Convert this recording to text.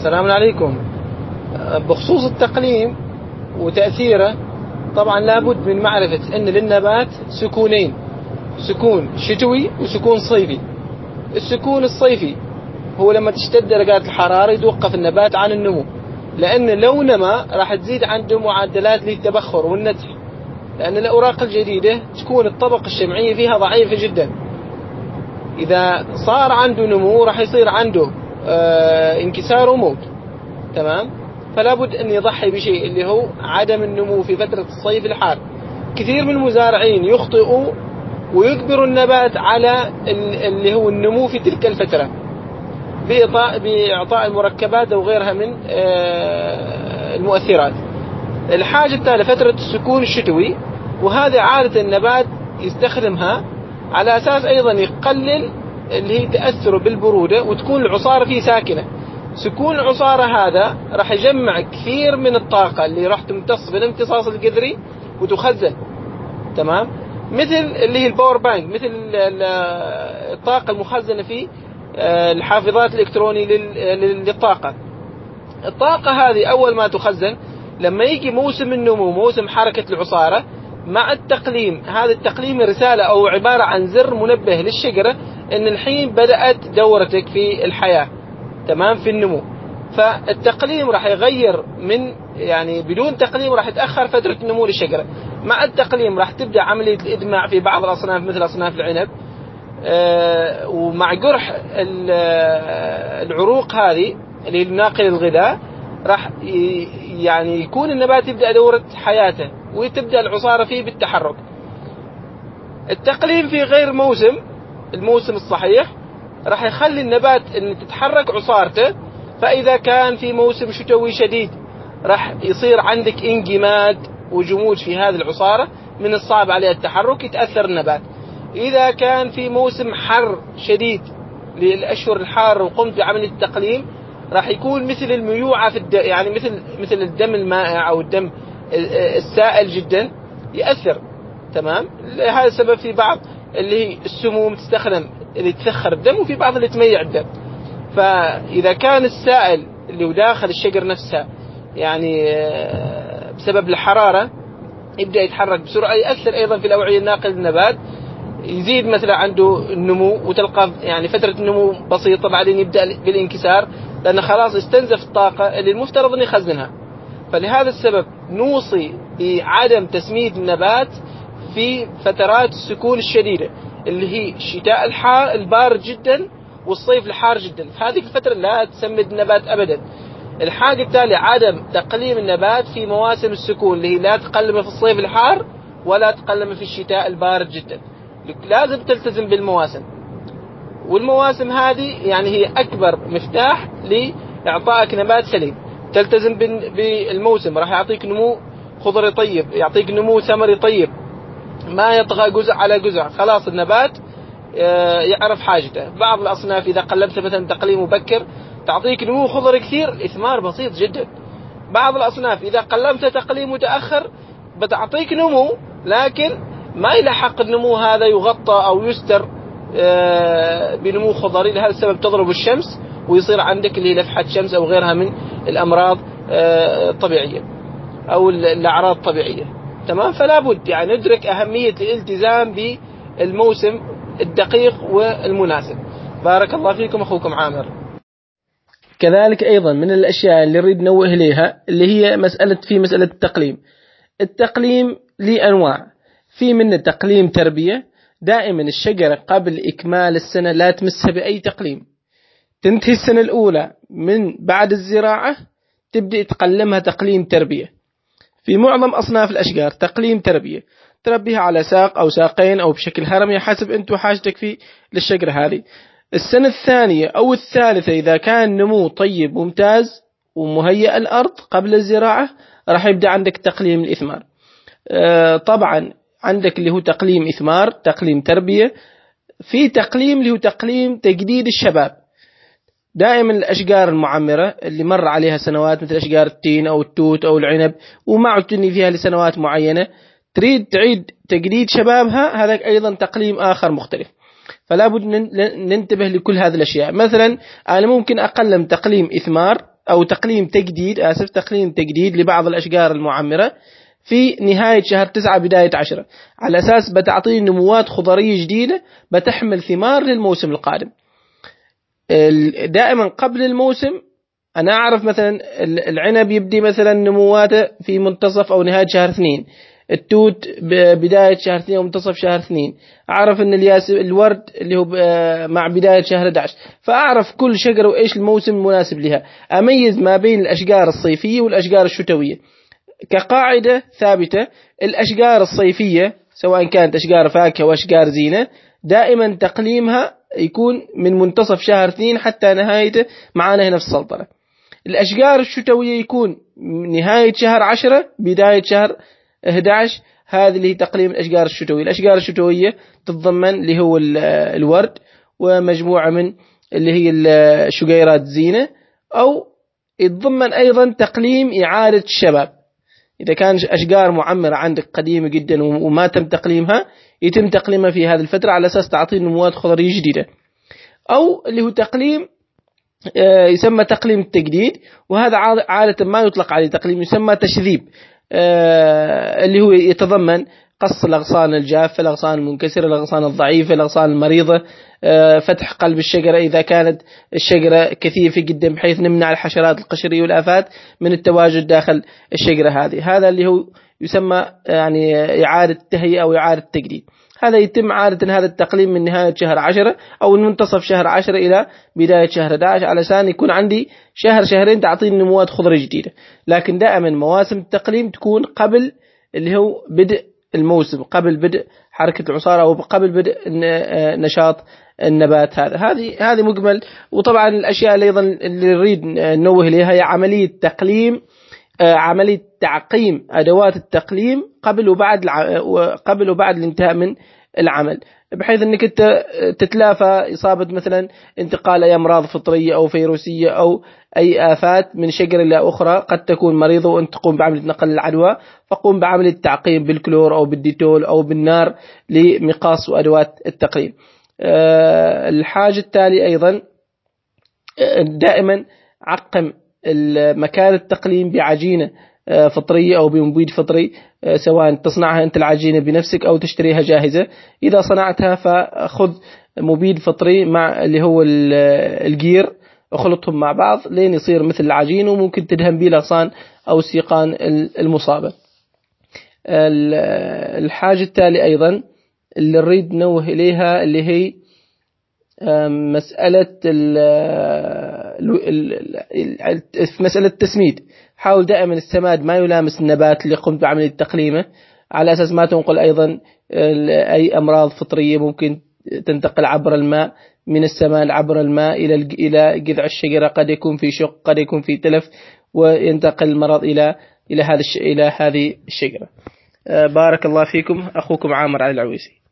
السلام عليكم. بخصوص التقليم وتأثيره، طبعا لابد من معرفة أن للنبات سكونين، سكون شتوي وسكون صيفي. السكون الصيفي هو لما تشتد درجات الحرارة يتوقف النبات عن النمو، لأن لو نما راح تزيد عنده معدلات للتبخر والنتح، لأن الأوراق الجديدة تكون الطبقة الشمعية فيها ضعيفة جدا. إذا صار عنده نمو راح يصير عنده انكسار وموت. تمام. فلا بد أن يضحي بشيء اللي هو عدم النمو في فترة الصيف الحار. كثير من المزارعين يخطئوا ويجبروا النبات على اللي هو النمو في تلك الفترة بإعطاء المركبات أو غيرها من المؤثرات. الحاجة التالية فترة السكون الشتوي، وهذا عادة النبات يستخدمها على أساس أيضا يقلل اللي هي تأثره بالبرودة، وتكون العصارة فيه ساكنة. سكون العصارة هذا راح يجمع كثير من الطاقة اللي راح تمتص بالامتصاص الجذري وتخزن. تمام. مثل اللي هي الباور بانك، مثل الطاقة المخزنة في الحافظات الإلكترونية للطاقة. الطاقة هذه أول ما تخزن لما يجي موسم النمو، موسم حركة العصارة مع التقليم، هذا التقليم رسالة أو عبارة عن زر منبه للشجرة إن الحين بدأت دورتك في الحياة. تمام. في النمو. فالتقليم راح يغير من، يعني بدون تقليم راح يتأخر فترة النمو للشجرة. مع التقليم راح تبدأ عملية الإدماع في بعض الأصناف مثل أصناف العنب. ومع جرح العروق هذه اللي هي ناقل الغذاء راح يعني يكون النبات يبدأ دورة حياته وتبدأ العصارة فيه بالتحرك. التقليم في غير الموسم الصحيح راح يخلي النبات ان تتحرك عصارته. فإذا كان في موسم شتوي شديد راح يصير عندك انجماد وجمود في هذه العصارة، من الصعب عليه التحرك، يتأثر النبات. إذا كان في موسم حر شديد للأشهر الحارة وقمت بعملية التقليم راح يكون مثل الميوعة في يعني مثل الدم المائع أو الدم السائل جدا، يأثر. تمام. هذا السبب في بعض اللي هي السموم تستخدم اللي تسخر الدم، وفي بعض اللي تميع الدم. فإذا كان السائل اللي داخل الشجر نفسها يعني بسبب الحرارة يبدأ يتحرك بسرعة، يأثر أيضا في الأوعية الناقلة للنبات، يزيد مثلا عنده النمو وتلقى يعني فترة النمو بسيطة بعدين يبدأ بالانكسار، لأنه خلاص استنزف الطاقة اللي المفترض أن يخزنها. فلهذا السبب نوصي بعدم تسميد النبات في فترات السكون الشديدة اللي هي الشتاء البارد جدا والصيف الحار جدا. في هذه الفترة لا تسمد النبات أبدا. الحاجة التالية عدم تقليم النبات في مواسم السكون، اللي هي لا تقلمه في الصيف الحار ولا تقلمه في الشتاء البارد جدا. لازم تلتزم بالمواسم، والمواسم هذه يعني هي أكبر مفتاح لإعطائك نبات سليم. تلتزم بالموسم راح يعطيك نمو خضري طيب، يعطيك نمو ثمري طيب، ما يطغى جزء على جزء، خلاص النبات يعرف حاجته. بعض الأصناف إذا قلبت مثلا تقليم مبكر تعطيك نمو خضري كثير، إثمار بسيط جدا. بعض الأصناف إذا قلبت تقليم متأخر بتعطيك نمو لكن ما يلحق النمو هذا يغطى أو يستر بنمو خضري. لهذا السبب تضرب الشمس ويصير عندك اللي لفحة شمس أو غيرها من الأمراض الطبيعية أو الأعراض الطبيعية. تمام. فلا بد يعني ندرك أهمية الالتزام بالموسم الدقيق والمناسب. بارك الله فيكم. أخوكم عامر. كذلك أيضا من الأشياء اللي نريد نوه إليها اللي هي مسألة التقليم. التقليم لأنواع، في من تقليم تربية، دائما الشجرة قبل إكمال السنة لا تمسها بأي تقليم، تنتهي السنة الأولى من بعد الزراعة تبدأ تقلمها تقليم تربية. في معظم أصناف الأشجار تقليم تربية، تربيها على ساق أو ساقين أو بشكل هرمي حسب أنت حاجتك في للشجرة هذه. السنة الثانية أو الثالثة إذا كان نمو طيب ممتاز ومهيئ الأرض قبل الزراعة راح يبدأ عندك تقليم الإثمار. طبعا عندك اللي هو تقليم إثمار، تقليم تربية، في تقليم اللي هو تقليم تجديد الشباب. دائما الأشجار المعمرة اللي مر عليها سنوات مثل أشجار التين أو التوت أو العنب وما عدتني فيها لسنوات معينة تريد تعيد تجديد شبابها، هذا أيضا تقليم آخر مختلف. فلا بد ننتبه لكل هذه الأشياء. مثلا أنا ممكن أقلم تقليم إثمار أو تقليم تجديد، تقليم تجديد لبعض الأشجار المعمرة في نهاية شهر 9 بداية 10، على أساس بتعطيه نموات خضرية جديدة بتحمل ثمار للموسم القادم. دائما قبل الموسم أنا أعرف مثلا العنب يبدي مثلا نمواته في منتصف أو نهاية شهر 2، التوت بداية شهر 2 ومنتصف شهر 2، أعرف أن الورد اللي هو مع بداية شهر 11، فأعرف كل شجرة وإيش الموسم المناسب لها، أميز ما بين الأشجار الصيفية والأشجار الشتوية. كقاعدة ثابتة الأشجار الصيفية سواء كانت أشجار فاكهة وأشجار زينة دائما تقليمها يكون من منتصف شهر 2 حتى نهايته معانا هنا في السلطنة. الأشجار الشتوية يكون نهاية شهر 10 بداية شهر 11، هذه اللي هي تقليم الأشجار الشتوية. الأشجار الشتوية تتضمن اللي هو الورد ومجموعة من اللي هي الشجيرات الزينة، أو يتضمن أيضا تقليم إعادة الشباب. إذا كان أشجار معمرة عندك قديمة جدا وما تم تقليمها يتم تقليمها في هذه الفترة على أساس تعطي نموات خضرية جديدة، أو اللي هو تقليم يسمى تقليم التجديد، وهذا عادة ما يطلق عليه تقليم، يسمى تشذيب، اللي هو يتضمن قص الأغصان الجافة، الأغصان المنكسرة، الأغصان الضعيفة، الأغصان المريضة، فتح قلب الشجرة إذا كانت الشجرة كثيفة جدا بحيث نمنع الحشرات القشرية والآفات من التواجد داخل الشجرة هذه. هذا اللي هو يسمى يعني إعادة تهيئة أو إعادة تجديد. هذا يتم عادة هذا التقليم من نهاية شهر 10 أو من منتصف شهر 10 إلى بداية شهر 11 علشان يكون عندي شهر شهرين تعطيني نموات خضرية جديدة. لكن دائما مواسم التقليم تكون قبل اللي هو بدء الموسم، قبل بدء حركة العصارة أو قبل بدء نشاط النبات. هذه مجمل. وطبعا الأشياء أيضا اللي نريد ننوه لها هي عملية تقليم، عملية تعقيم أدوات التقليم قبل وبعد الانتهاء من العمل، بحيث أنك تتلافى إصابة مثلا انتقال أي أمراض فطرية أو فيروسية أو أي آفات من شجرة إلى أخرى قد تكون مريضة وأنت تقوم بعملية نقل العدوى، فقوم بعملية تعقيم بالكلور أو بالديتول أو بالنار لمقاص وأدوات التقليم. الحاجة التالي أيضا دائما عقم مكان التقليم بعجينة فطرية أو بمبيد فطري، سواء تصنعها أنت العجينة بنفسك أو تشتريها جاهزة. إذا صنعتها فخذ مبيد فطري مع اللي هو الجير، اخلطهم مع بعض لين يصير مثل العجين، وممكن تدهن به الأغصان أو السيقان المصابة. الحاجة التالي أيضا اللي نريد نوه إليها اللي هي مسألة التسميد. حاول دائما السماد ما يلامس النبات اللي قمت بعملية تقليمه، على أساس ما تنقل أيضا أي أمراض فطرية ممكن تنتقل عبر الماء، من السماد عبر الماء إلى جذع الشجرة، قد يكون في شق، قد يكون في تلف، وينتقل المرض إلى هذه الشجرة. بارك الله فيكم. أخوكم عامر علي العويسي.